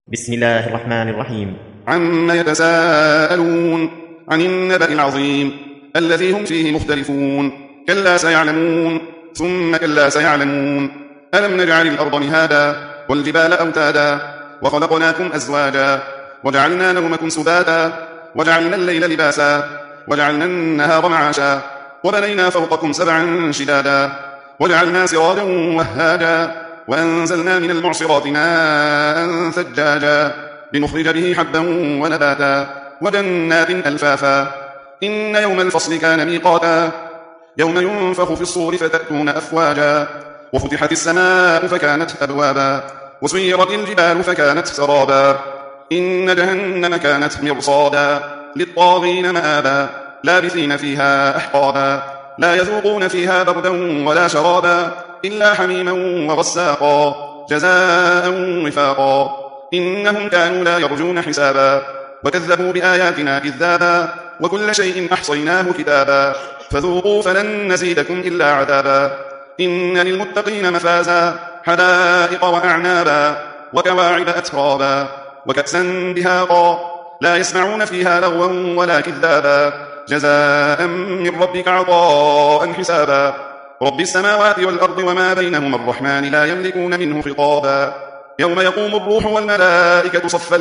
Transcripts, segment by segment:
بسم الله الرحمن الرحيم. عما يتساءلون عن النبأ العظيم الذي هم فيه مختلفون. كلا سيعلمون ثم كلا سيعلمون. ألم نجعل الأرض مهادا والجبال أوتادا وخلقناكم أزواجا وجعلنا نومكم سباتا وجعلنا الليل لباسا وجعلنا النهار معاشا وبنينا فوقكم سبعا شدادا وجعلنا سراجا وهاجا وأنزلنا من المعصرات ماء ثجاجا لنخرج به حبا ونباتا وجنات ألفافا. إن يوم الفصل كان ميقاتا يوم ينفخ في الصور فتأتون أفواجا وفتحت السماء فكانت أبوابا وسيرت الجبال فكانت سرابا. إن جهنم كانت مرصادا للطاغين مآبا لابثين فيها أحقابا لا يذوقون فيها بردا ولا شرابا إلا حميما وغساقا جزاء وفاقا. إنهم كانوا لا يرجون حسابا وكذبوا بآياتنا كذابا وكل شيء أحصيناه كتابا فذوقوا فلن نزيدكم إلا عذابا. إن للمتقين مفازا حدائق وأعنابا وكواعب أترابا وكأسا دهاقا لا يسمعون فيها لغوا ولا كذابا جزاء من ربك عطاء حسابا. رب السماوات والأرض وما بينهما الرحمن لا يملكون منه خطابا. يوم يقوم الروح والملائكة صفا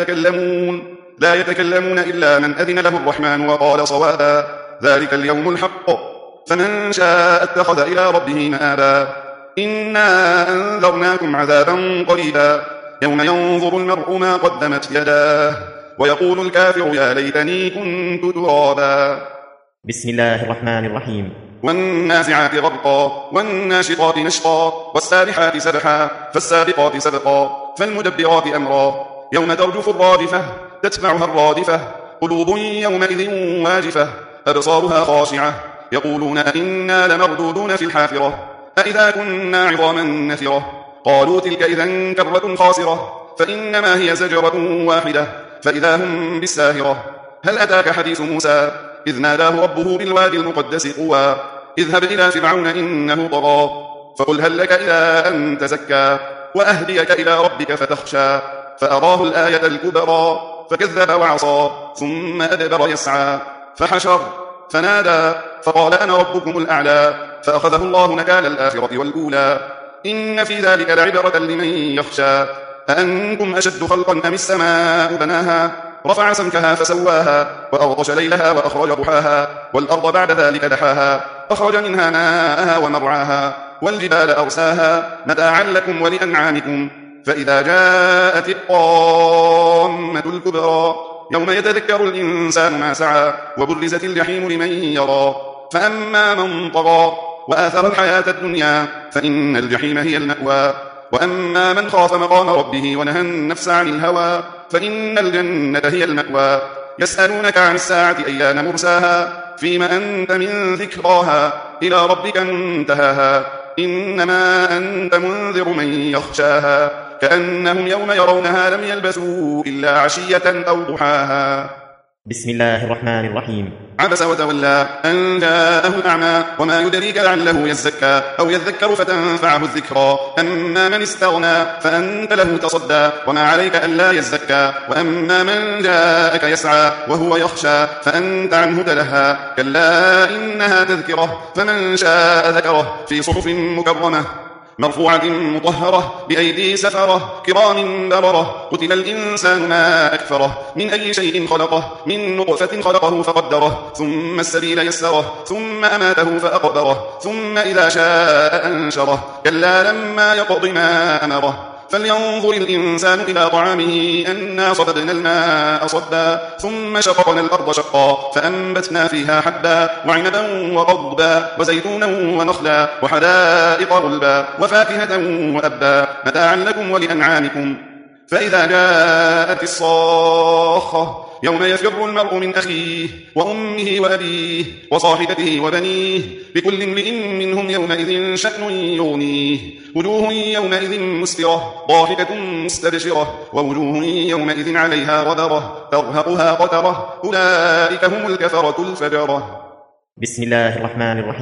لا يتكلمون إلا من أذن له الرحمن وقال صوابا. ذلك اليوم الحق فمن شاء اتخذ إلى ربه مآبا. إنا أنذرناكم عذابا قريبا يوم ينظر المرء ما قدمت يداه ويقول الكافر يا ليتني كنت ترابا. بسم الله الرحمن الرحيم. والنازعات غرقا والناشطات نشطا والسابحات سبحا فالسابقات سبقا فالمدبرات أمرا. يوم ترجف الرادفة تتبعها الرادفة قلوب يومئذ واجفة أبصارها خاشعة يقولون أئنا لمردودون في الحافرة أئذا كنا عظاما نثرة. قالوا تلك إذا كرة خاسرة فإنما هي زجرة واحدة فإذا هم بالساهرة. هل أتاك حديث موسى إذ ناداه ربه بالوادي المقدس طوى اذهب إلى فرعون إنه طغى فقل هل لك إلى أن تزكى وأهديك إلى ربك فتخشى. فأراه الآية الكبرى فكذب وعصى ثم أدبر يسعى فحشر فنادى فقال أنا ربكم الأعلى فأخذه الله نكال الآخرة والأولى. إن في ذلك لعبرة لمن يخشى. أأنتم أشد خلقا أم السماء بناها رفع سمكها فسواها وأغطش ليلها وأخرج ضحاها والأرض بعد ذلك دحاها أخرج منها ماءها ومرعاها والجبال أرساها متاعا لكم ولأنعامكم. فإذا جاءت الطامة الكبرى يوم يتذكر الإنسان ما سعى وبرزت الجحيم لمن يرى. فأما من طغى وآثر الحياة الدنيا فإن الجحيم هي المأوى. وأما من خاف مقام ربه ونهى النفس عن الهوى فإن الجنة هي المأوى. يسألونك عن الساعة أيان مرساها فيما أنت من ذكراها إلى ربك منتهاها. إنما أنت منذر من يخشاها كأنهم يوم يرونها لم يلبثوا إلا عشية أو ضحاها. بسم الله الرحمن الرحيم. عبس وتولى أن جاءه الأعمى وما يدريك لعله يزكى أو يذكر فتنفعه الذكرى. أما من استغنى فأنت له تصدى وما عليك ألا يزكى. وأما من جاءك يسعى وهو يخشى فأنت عنه تلهى. كلا إنها تذكرة فمن شاء ذكره في صحف مكرمة مرفوعة مطهرة بأيدي سفرة كرام بررة. قتل الإنسان ما أكفره من أي شيء خلقه من نطفة خلقه فقدره ثم السبيل يسره ثم أماته فأقبره ثم إذا شاء أنشره. كلا لما يقض ما أمره. فلينظر الإنسان إلى طعامه أنا صببنا الماء صبا ثم شققنا الأرض شقا فأنبتنا فيها حبا وعنبا وقضبا وزيتونا ونخلا وحدائق غلبا وفاكهة وأبا متاعا لكم ولأنعامكم. فإذا جاءت الصاخة يوم يفر المرء من أخيه وأمه وأبيه وصاحبته وبنيه لكل امرئ منهم يومئذ شأن يغنيه. وجوه يومئذ مسفرة ضاحكة مستبشرة ووجوه يومئذ عليها غبرة ترهقها قترة أولئك هم الكفرة الفجرة. بسم الله الرحمن الرحيم.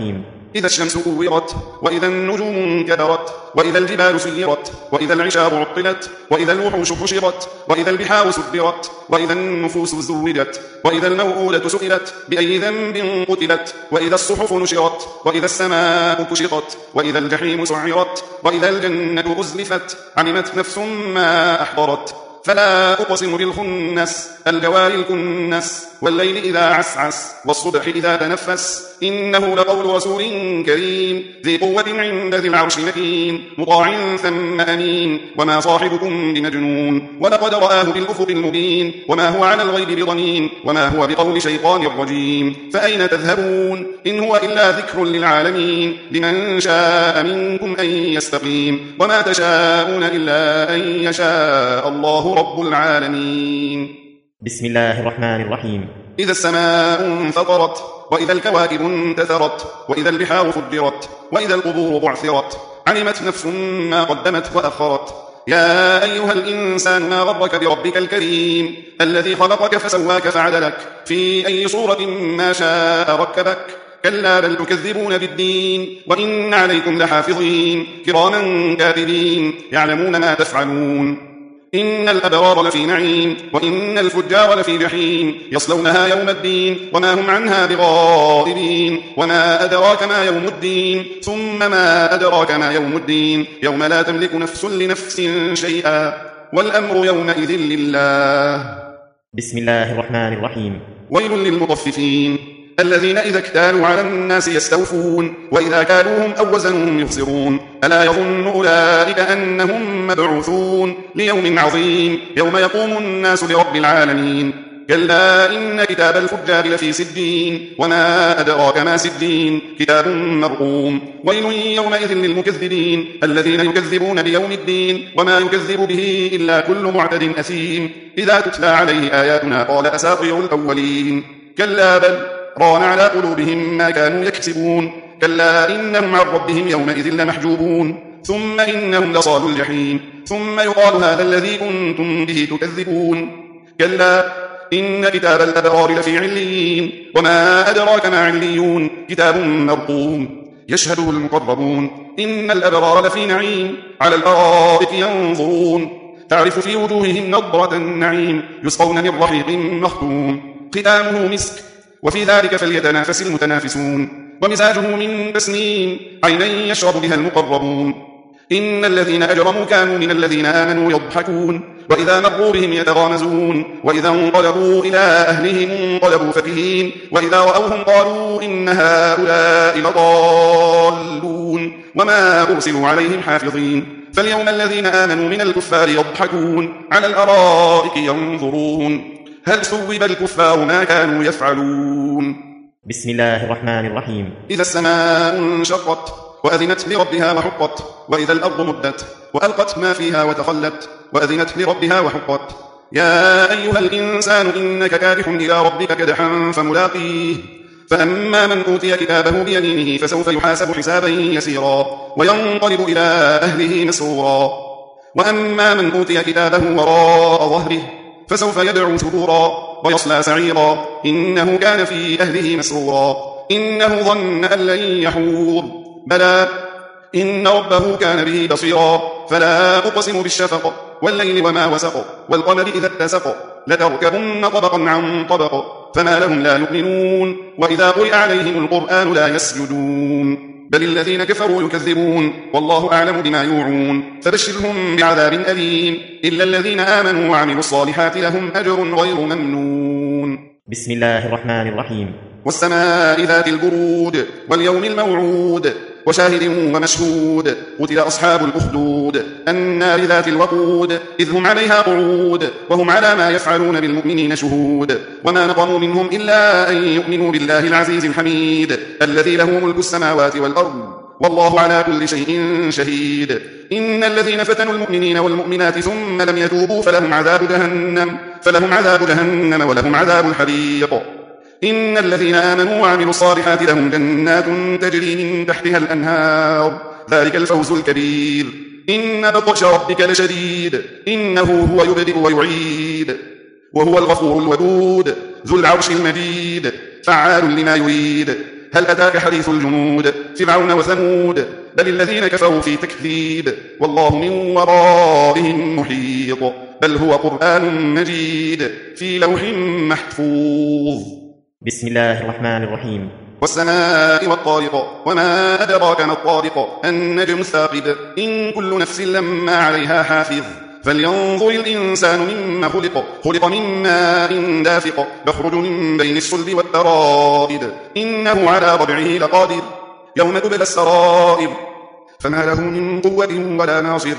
إذا الشمس كورت وإذا النجوم انكدرت وإذا الجبال سيرت وإذا العشار عطلت وإذا الوحوش حشرت وإذا البحار سدرت وإذا النفوس زوجت وإذا الموءودة سئلت بأي ذنب قتلت وإذا الصحف نشرت وإذا السماء كشطت وإذا الجحيم سعرت وإذا الجنة أزلفت علمت نفس ما أحضرت فلا أقسم بالخنس الجوار الكنس والليل إذا عسعس والصبح إذا تنفس إنه لقول رسول كريم ذي قوة عند ذي العرش مكين مطاع ثم أمين وما صاحبكم بمجنون ولقد رآه بالأفق المبين وما هو على الغيب بضنين وما هو بقول شيطان رجيم فأين تذهبون إن هو إلا ذكر للعالمين لمن شاء منكم أن يستقيم وما تشاءون إلا أن يشاء الله رب العالمين. بسم الله الرحمن الرحيم. إذا السماء انفطرت وإذا الكواكب انتثرت وإذا البحار فجرت وإذا القبور بعثرت علمت نفس ما قدمت وأخرت يا أيها الإنسان ما غرك بربك الكريم الذي خلقك فسواك فعدلك في أي صورة ما شاء ركبك كلا بل تكذبون بالدين وإن عليكم لحافظين كراما كاتبين يعلمون ما تفعلون إن الأبرار لفي نعيم وإن الفجار لفي جحيم يصلونها يوم الدين وما هم عنها بغائبين وما أدراك ما يوم الدين ثم ما أدراك ما يوم الدين يوم لا تملك نفس لنفس شيئا والأمر يومئذ لله. بسم الله الرحمن الرحيم. ويل للمطففين الذين إذا اكتالوا على الناس يستوفون وإذا كالوهم أو وزنوهم يخسرون ألا يظن أولئك أنهم مبعوثون ليوم عظيم يوم يقوم الناس لرب العالمين كلا إن كتاب الفجار لفي سجين وما أدراك ما سجين كتاب مرقوم ويل يومئذ للمكذبين الذين يكذبون بيوم الدين وما يكذب به إلا كل معتد أثيم إذا تتلى عليه آياتنا قال أساطير الأولين كلا بل ران على قلوبهم ما كانوا يكسبون كلا إنهم عن ربهم يومئذ لمحجوبون ثم إنهم لصالوا الجحيم ثم يقال هذا الذي كنتم به تكذبون كلا إن كتاب الأبرار لفي عليين وما أدراك ما عليون كتاب مرقوم يشهده المقربون إن الأبرار لفي نعيم على الأرائك ينظرون تعرف في وجوههم نضرة النعيم يسقون من رحيق مختوم ختامه مسك وفي ذلك فليتنافس المتنافسون ومزاجه من تسنيم عينا يشرب بها المقربون إن الذين أجرموا كانوا من الذين آمنوا يضحكون وإذا مروا بهم يتغامزون وإذا انقلبوا إلى أهلهم انقلبوا فكهين وإذا رأوهم قالوا إن هؤلاء لضالون وما أرسلوا عليهم حافظين فاليوم الذين آمنوا من الكفار يضحكون على الأرائك ينظرون هل ثوب الكفار ما كانوا يفعلون. بسم الله الرحمن الرحيم. إذا السماء انشقت وأذنت لربها وحقت وإذا الأرض مدت وألقت ما فيها وتخلت وأذنت لربها وحقت يا أيها الإنسان إنك كادح إلى ربك كدحا فملاقيه فأما من أوتي كتابه بيمينه فسوف يحاسب حسابا يسيرا وينقلب إلى أهله مسرورا وأما من أوتي كتابه وراء ظهره فسوف يدعو ثبورا ويصلى سعيرا إنه كان في أهله مسرورا إنه ظن أن لن يحور بلى إن ربه كان به بصيرا فلا أقسم بالشفق والليل وما وسق والقمر إذا اتسق لتركبن طبقا عن طبق فما لهم لا يؤمنون وإذا قرئ عليهم القرآن لا يسجدون بل الذين كفروا يكذبون والله أعلم بما يوعون فبشرهم بعذاب أليم إلا الذين آمنوا وعملوا الصالحات لهم أجر غير ممنون. بسم الله الرحمن الرحيم. والسماء ذات البرود واليوم الموعود وشاهد ومشهود قتل أصحاب الأخدود النار ذات الوقود إذ هم عليها قعود وهم على ما يفعلون بالمؤمنين شهود وما نقموا منهم إلا أن يؤمنوا بالله العزيز الحميد الذي له ملك السماوات والأرض والله على كل شيء شهيد إن الذين فتنوا المؤمنين والمؤمنات ثم لم يتوبوا فلهم عذاب جهنم ولهم عذاب الحريق إن الذين آمنوا وعملوا الصالحات لهم جنات تجري من تحتها الأنهار ذلك الفوز الكبير إن بطش ربك لشديد إنه هو يبدئ ويعيد وهو الغفور الودود ذو العرش المجيد فعال لما يريد هل أتاك حديث الجنود فرعون وثمود بل الذين كفروا في تكذيب والله من ورائهم محيط بل هو قرآن مجيد في لوح محفوظ. بسم الله الرحمن الرحيم. والسماء والطارق وما أدراك ما الطارق النجم الثاقب إن كل نفس لما عليها حافظ فلينظر الإنسان مما خلق من ماء دافق يخرج من بين الصلب والترائب إنه على رجعه لقادر يوم تبلى السرائر فما له من قوة ولا ناصر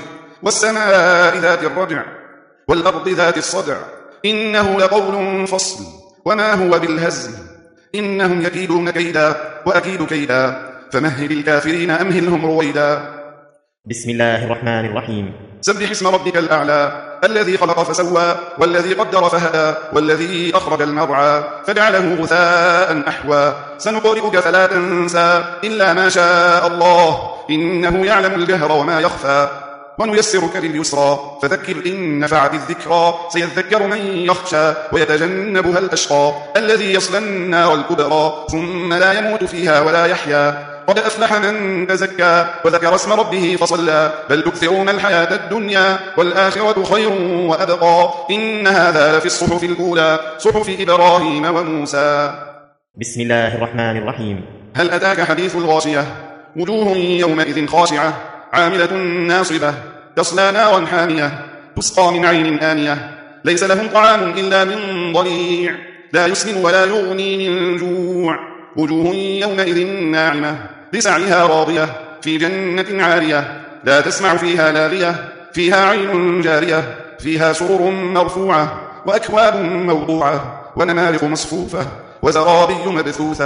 والسماء ذات الرجع والأرض ذات الصدع إنه لقول فصل وما هو بالهزل إنهم يكيدون كيدا وأكيد كيدا فمهل الكافرين أمهلهم رويدا. بسم الله الرحمن الرحيم. سبح اسم ربك الأعلى الذي خلق فسوى والذي قدر فهدى والذي أخرج المرعى فجعله غثاء أحوى سنقرئك فلا تنسى إلا ما شاء الله إنه يعلم الجهر وما يخفى ونيسرك لليسرى فذكر إن نفعت الذكرى سيذكر من يخشى ويتجنبها الأشقى الذي يصلى النار الكبرى ثم لا يموت فيها ولا يحيا قد أفلح من تزكى وذكر اسم ربه فصلى بل تكثرون الحياة الدنيا والآخرة خير وأبقى إن هذا لفي الصحف الأولى صحف إبراهيم وموسى. بسم الله الرحمن الرحيم. هل أتاك حديث الغاشية وجوه يومئذ خاشعة عاملة ناصبة تصلى نارا حامية تسقى من عين آنية ليس لهم طعام إلا من ضريع لا يسمن ولا يغني من جوع وجوه يومئذ ناعمة لسعيها راضية في جنة عالية لا تسمع فيها لاغية فيها عين جارية فيها سرر مرفوعة وأكواب موضوعة ونمارق مصفوفة وزرابي مبثوثة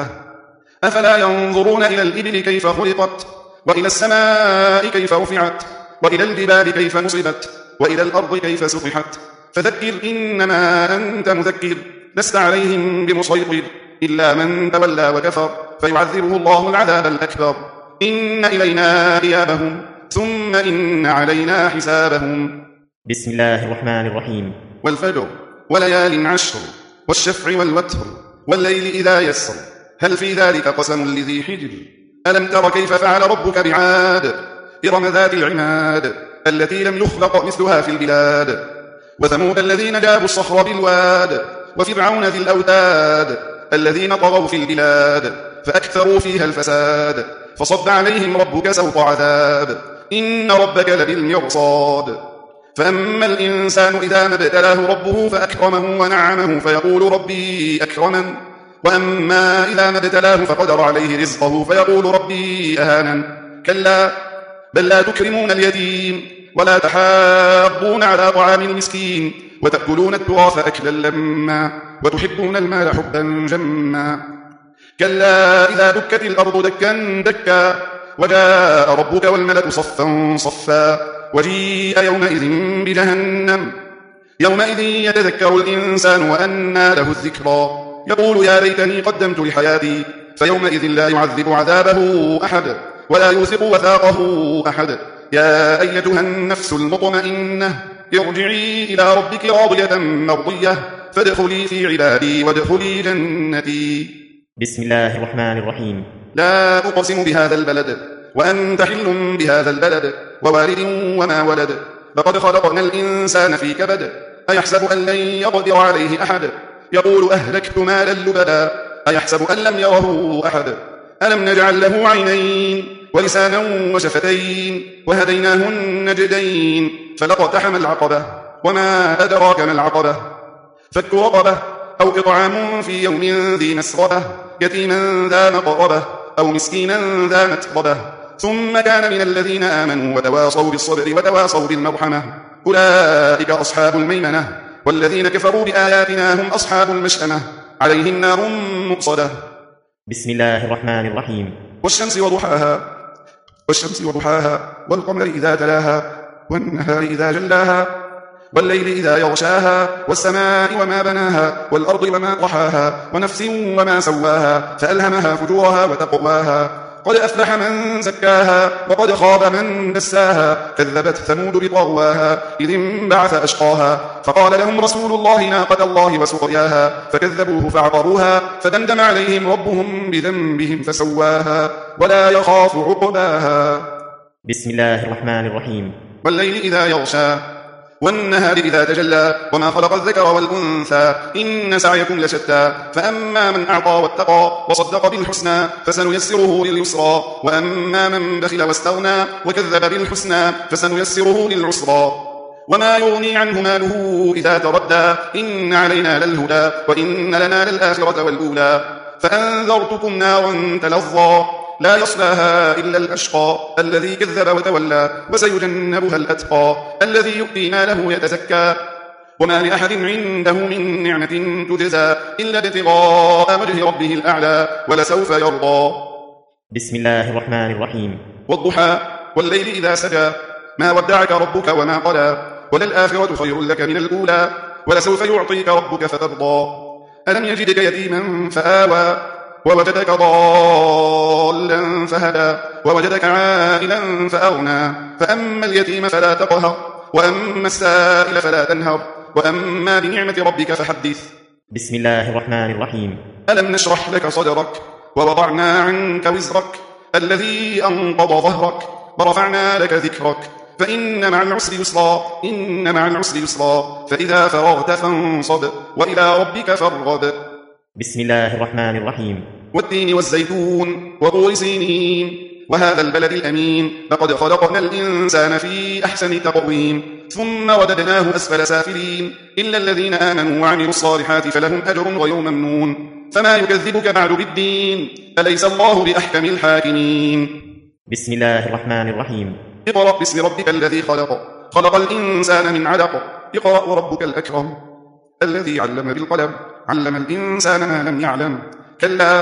أفلا ينظرون إلى الإبل كيف خلقت وإلى السماء كيف رفعت وإلى الجبال كيف نصبت وإلى الأرض كيف سطحت فذكر إنما أنت مذكر لست عليهم بمسيطر إلا من تولى وكفر فيعذبه الله العذاب الأكبر إن إلينا إيابهم ثم إن علينا حسابهم. بسم الله الرحمن الرحيم. والفجر وليال عشر والشفع والوتر والليل إذا يسر هل في ذلك قسم لذي حجر ألم تر كيف فعل ربك بعاد إرم ذات العماد التي لم يخلق مثلها في البلاد وثمود الذين جابوا الصخر بالواد وفرعون ذي الأوتاد الذين طغوا في البلاد فأكثروا فيها الفساد فصب عليهم ربك سوط عذاب إن ربك لبالمرصاد فأما الإنسان إذا ما ابتلاه ربه فأكرمه ونعمه فيقول ربي أكرمن وأما إذا ما ابتلاه فقدر عليه رزقه فيقول ربي أهانن كلا بل لا تكرمون اليتيم ولا تحاضون على طعام المسكين وتأكلون التراث أكلا لما وتحبون المال حبا جما كلا إذا دكت الأرض دكا دكا وجاء ربك والملك صفا صفا وجيء يومئذ بجهنم يومئذ يتذكر الإنسان وأنى له الذكرى يقول يا ليتني قدمت لحياتي فيومئذ لا يعذب عذابه أحد ولا يوثق وثاقه أحد يا أيتها النفس المطمئنة ارجعي إلى ربك راضية مرضية فادخلي في عبادي وادخلي جنتي. بسم الله الرحمن الرحيم. لا أقسم بهذا البلد وأنت حل بهذا البلد ووالد وما ولد لقد خلقنا الإنسان في كبد أيحسب أن لن يقدر عليه أحد يقول أهلكت مالا لبدا أيحسب أن لم يره أحد ألم نجعل له عينين ولسانا وشفتين وهديناه النجدين فلاقتحم العقبة وما أدراك ما العقبة فك رقبة أو إطعام في يوم ذي مسغبة يتيما ذا مقربة أو مسكينا ذا متربة ثم كان من الذين آمنوا وتواصوا بالصبر وتواصوا بالمرحمة أولئك أصحاب الميمنة والذين كفروا بآياتنا هم أصحاب المشأمة عليهم نار مؤصدة. بسم الله الرحمن الرحيم. والشمس وضحاها والقمر إذا تلاها والنهار إذا جلاها والليل إذا يغشاها والسماء وما بناها والأرض وما طحاها ونفس وما سواها فألهمها فجورها وتقواها قد أفلح من زكاها وقد خاب من دساها كذبت ثمود بطغواها إذ انبعث أشقاها فقال لهم رسول الله ناقة الله وسقياها فكذبوه فعقروها فدمدم عليهم ربهم بذنبهم فسواها ولا يخاف عقباها. بسم الله الرحمن الرحيم. والليل إذا يغشى والنهار إذا تجلى وما خلق الذكر والأنثى إن سعيكم لشتى فأما من أعطى واتقى وصدق بالحسنى فسنيسره لليسرى وأما من بخل واستغنى وكذب بالحسنى فسنيسره للعسرى. وما يغني عنه ماله إذا تردى إن علينا للهدى وإن لنا للآخرة والأولى. فأنذرتكم نارا تلظى لا يصلاها إلا الأشقى الذي كذب وتولى وسيجنبها الأتقى الذي يؤتي ماله يتزكى. وما لأحد عنده من نعمة تجزى إلا ابتغاء وجه ربه الأعلى ولسوف يرضى. بسم الله الرحمن الرحيم. والضحى والليل إذا سجى ما ودعك ربك وما قلى وللآخرة خير لك من الأولى ولسوف يعطيك ربك فترضى. ألم يجدك يتيما فآوى ووجدك ضالا فهدى ووجدك عائلا فأغنى فأما اليتيم فلا تقهر وأما السائل فلا تنهر وأما بنعمة ربك فحدث. بسم الله الرحمن الرحيم. ألم نشرح لك صدرك ووضعنا عنك وزرك الذي أنقض ظهرك ورفعنا لك ذكرك فإن مع العسر يسرا إن مع العسر يسرا فإذا فرغت فانصب وإلى ربك فارغب. بسم الله الرحمن الرحيم. والتين والزيتون وطور سينين وهذا البلد الأمين لقد خلقنا الإنسان في أحسن تقويم ثم رددناه أسفل سافلين إلا الذين آمنوا وعملوا الصالحات فلهم أجر غير ممنون. فما يكذبك بعد بالدين أليس الله بأحكم الحاكمين. بسم الله الرحمن الرحيم. اقرأ باسم ربك الذي خلق خلق الإنسان من علق اقرأ وربك الأكرم الذي علم بالقلم علم الإنسان ما لم يعلم كلا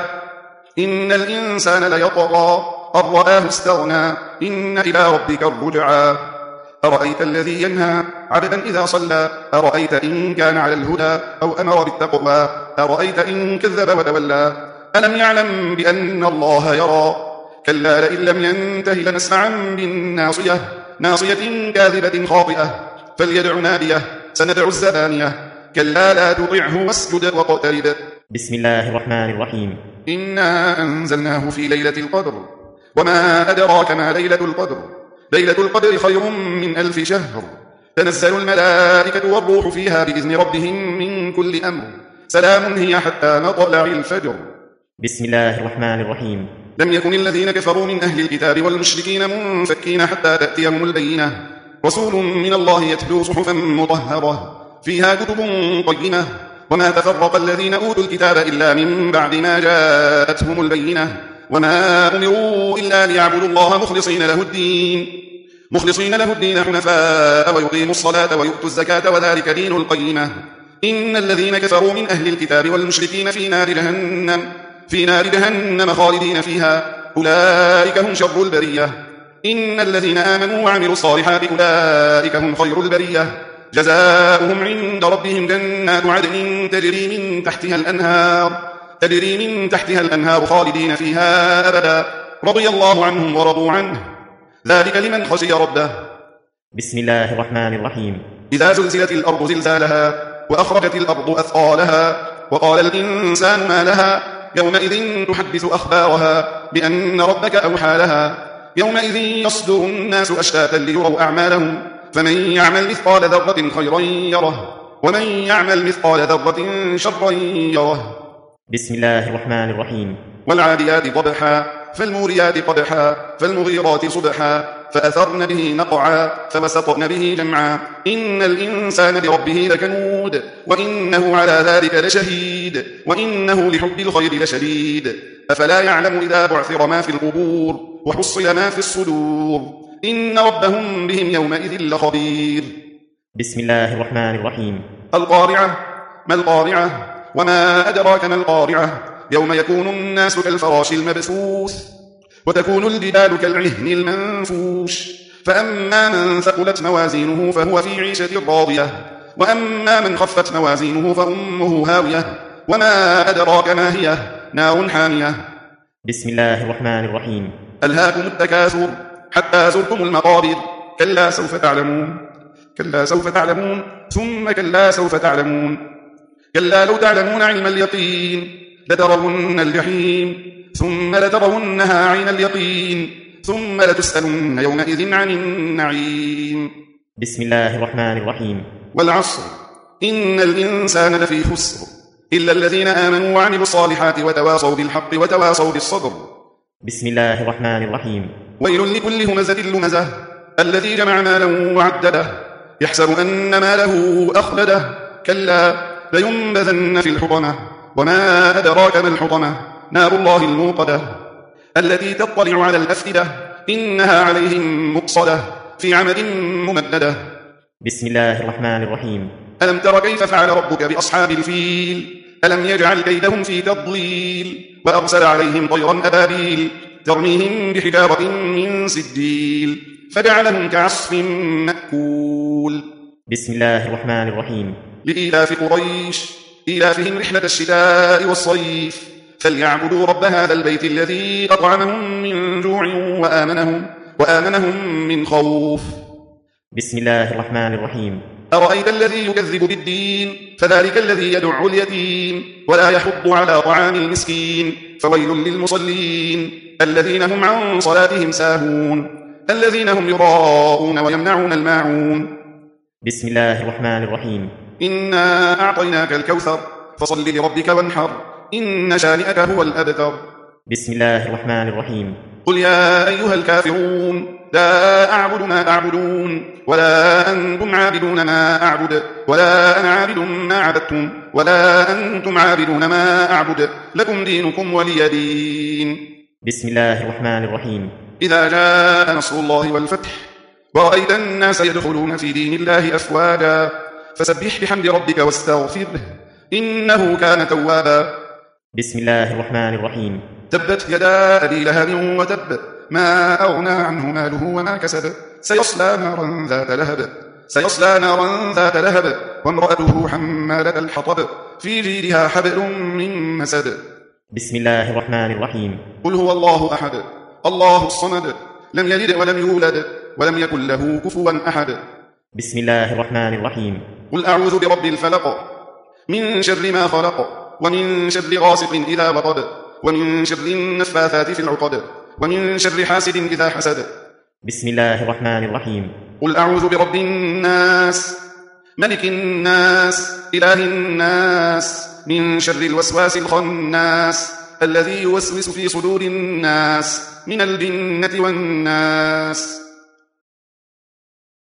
إن الإنسان ليطغى أن رآه استغنى إن إلى ربك الرجعى. أرأيت الذي ينهى عبدا إذا صلى أرأيت إن كان على الهدى أو أمر بالتقوى أرأيت إن كذب وتولى ألم يعلم بأن الله يرى كلا لئن لم ينته لنسمعا بالناصية ناصية كاذبة خاطئة فليدع ناديه سندع الزبانية كلا لا تطعه واسجد واقترب. بسم الله الرحمن الرحيم. إنا أنزلناه في ليلة القدر وما أدراك ما ليلة القدر ليلة القدر خير من 1000 شهر تنزل الملائكة والروح فيها بإذن ربهم من كل أمر سلام هي حتى مطلع الفجر. بسم الله الرحمن الرحيم. لم يكن الذين كفروا من أهل الكتاب والمشركين منفكين حتى تأتيهم البينة رسول من الله يتلو صحفا مطهرة فيها كتب قيمة وما تفرق الذين أوتوا الكتاب إلا من بعد ما جاءتهم البينة وما أمروا إلا ليعبدوا الله مخلصين له الدين حنفاء ويقيموا الصلاة ويؤتوا الزكاة وذلك دين القيمة. إن الذين كفروا من أهل الكتاب والمشركين في نار جهنم خالدين فيها أولئك هم شر البرية. إن الذين آمنوا وعملوا الصالحات أولئك هم خير البرية جزاؤهم عند ربهم جنات عدن تجري من تحتها الأنهار خالدين فيها أبدا رضي الله عنهم ورضوا عنه ذلك لمن خشي ربه. بسم الله الرحمن الرحيم. إذا زلزلت الأرض زلزالها وأخرجت الأرض أثقالها وقال الإنسان ما لها يومئذ تحدث أخبارها بأن ربك أوحى لها يومئذ يصدر الناس أشتاتا ليروا أعمالهم فمن يعمل مثقال ذرة خيرا يره ومن يعمل مثقال ذرة شرا يره. بسم الله الرحمن الرحيم. والعاديات ضبحا فالموريات قدحا فالمغيرات صبحا فأثرن به نقعا فوسطن به جمعا إن الإنسان بربه لكنود وإنه على ذلك لشهيد وإنه لحب الخير لشديد أفلا يعلم إذا بعثر ما في القبور وحصل ما في الصدور إن ربهم بهم يومئذ لخبير. بسم الله الرحمن الرحيم. القارعة ما القارعة وما أدراك ما القارعة يوم يكون الناس كالفراش المبثوث وتكون الجبال كالعهن المنفوش فأما من ثقلت موازينه فهو في عيشة راضية وأما من خفت موازينه فأمه هاوية وما أدراك ما هي نار حامية بسم الله الرحمن الرحيم. ألهاكم التكاثر حتى زرتم المقابر كلا سوف تعلمون كلا سوف تعلمون ثم كلا سوف تعلمون كلا لو تعلمون علم اليقين لترون الجحيم ثم لترونها عين اليقين ثم لتسألن يومئذ عن النعيم. بسم الله الرحمن الرحيم. والعصر إن الإنسان لفي خسر إلا الذين آمنوا وعملوا الصالحات وتواصوا بالحق وتواصوا بالصبر. بسم الله الرحمن الرحيم. ويل لكل همزة لمزة الذي جمع مالا وعدده يحسب أن ماله أخلده كلا لينبذن في الحطمة وما أدراك ما الحطمة نار الله الموقدة التي تطلع على الأفئدة إنها عليهم مؤصدة في عمد ممددة. بسم الله الرحمن الرحيم. ألم تر كيف فعل ربك بأصحاب الفيل ألم يجعل كيدهم في تضليل وأرسل عليهم طيرا أبابيل ترميهم بحجارة من سجيل فجعلهم كعصف مأكول. بسم الله الرحمن الرحيم. لإيلاف قريش إيلافهم رحلة الشتاء والصيف فليعبدوا رب هذا البيت الذي أطعمهم من جوع وآمنهم من خوف. بسم الله الرحمن الرحيم. أرأيت الذي يكذب بالدين فذلك الذي يدع اليتيم ولا يحض على طعام المسكين فويل للمصلين الذين هم عن صلاتهم ساهون الذين هم يراءون ويمنعون الماعون. بسم الله الرحمن الرحيم. إنا أعطيناك الكوثر فصل لربك وانحر إن شانئك هو الأبتر. بسم الله الرحمن الرحيم. قل يا أيها الكافرون لا أعبد ما تعبدون ولا أنتم عابدون ما أعبد ولا أنا عابد ما عبدتم ولا أنتم عابدون ما أعبد لكم دينكم ولي دين. بسم الله الرحمن الرحيم. إذا جاء نصر الله والفتح ورأيت الناس يدخلون في دين الله أفواجا فسبح بحمد ربك واستغفره إنه كان توابا. بسم الله الرحمن الرحيم. تبت يدا أبي لهب وتب ما أغنى عنه ماله وما كسب سيصلى نارا ذات لهب وامرأته حمالة الحطب في جيدها حبل من مسد. بسم الله الرحمن الرحيم. قل هو الله أحد الله الصمد لم يلد ولم يولد ولم يكن له كفوا أحد. بسم الله الرحمن الرحيم. قل أعوذ برب الفلق من شر ما خلق ومن شر غاسق إذا وقب ومن شر النفاثات في العقد ومن شر حاسد إذا حسد. بسم الله الرحمن الرحيم. قل أعوذ برب الناس ملك الناس إله الناس من شر الوسواس الخناس الذي يوسوس في صدور الناس من الجنة والناس.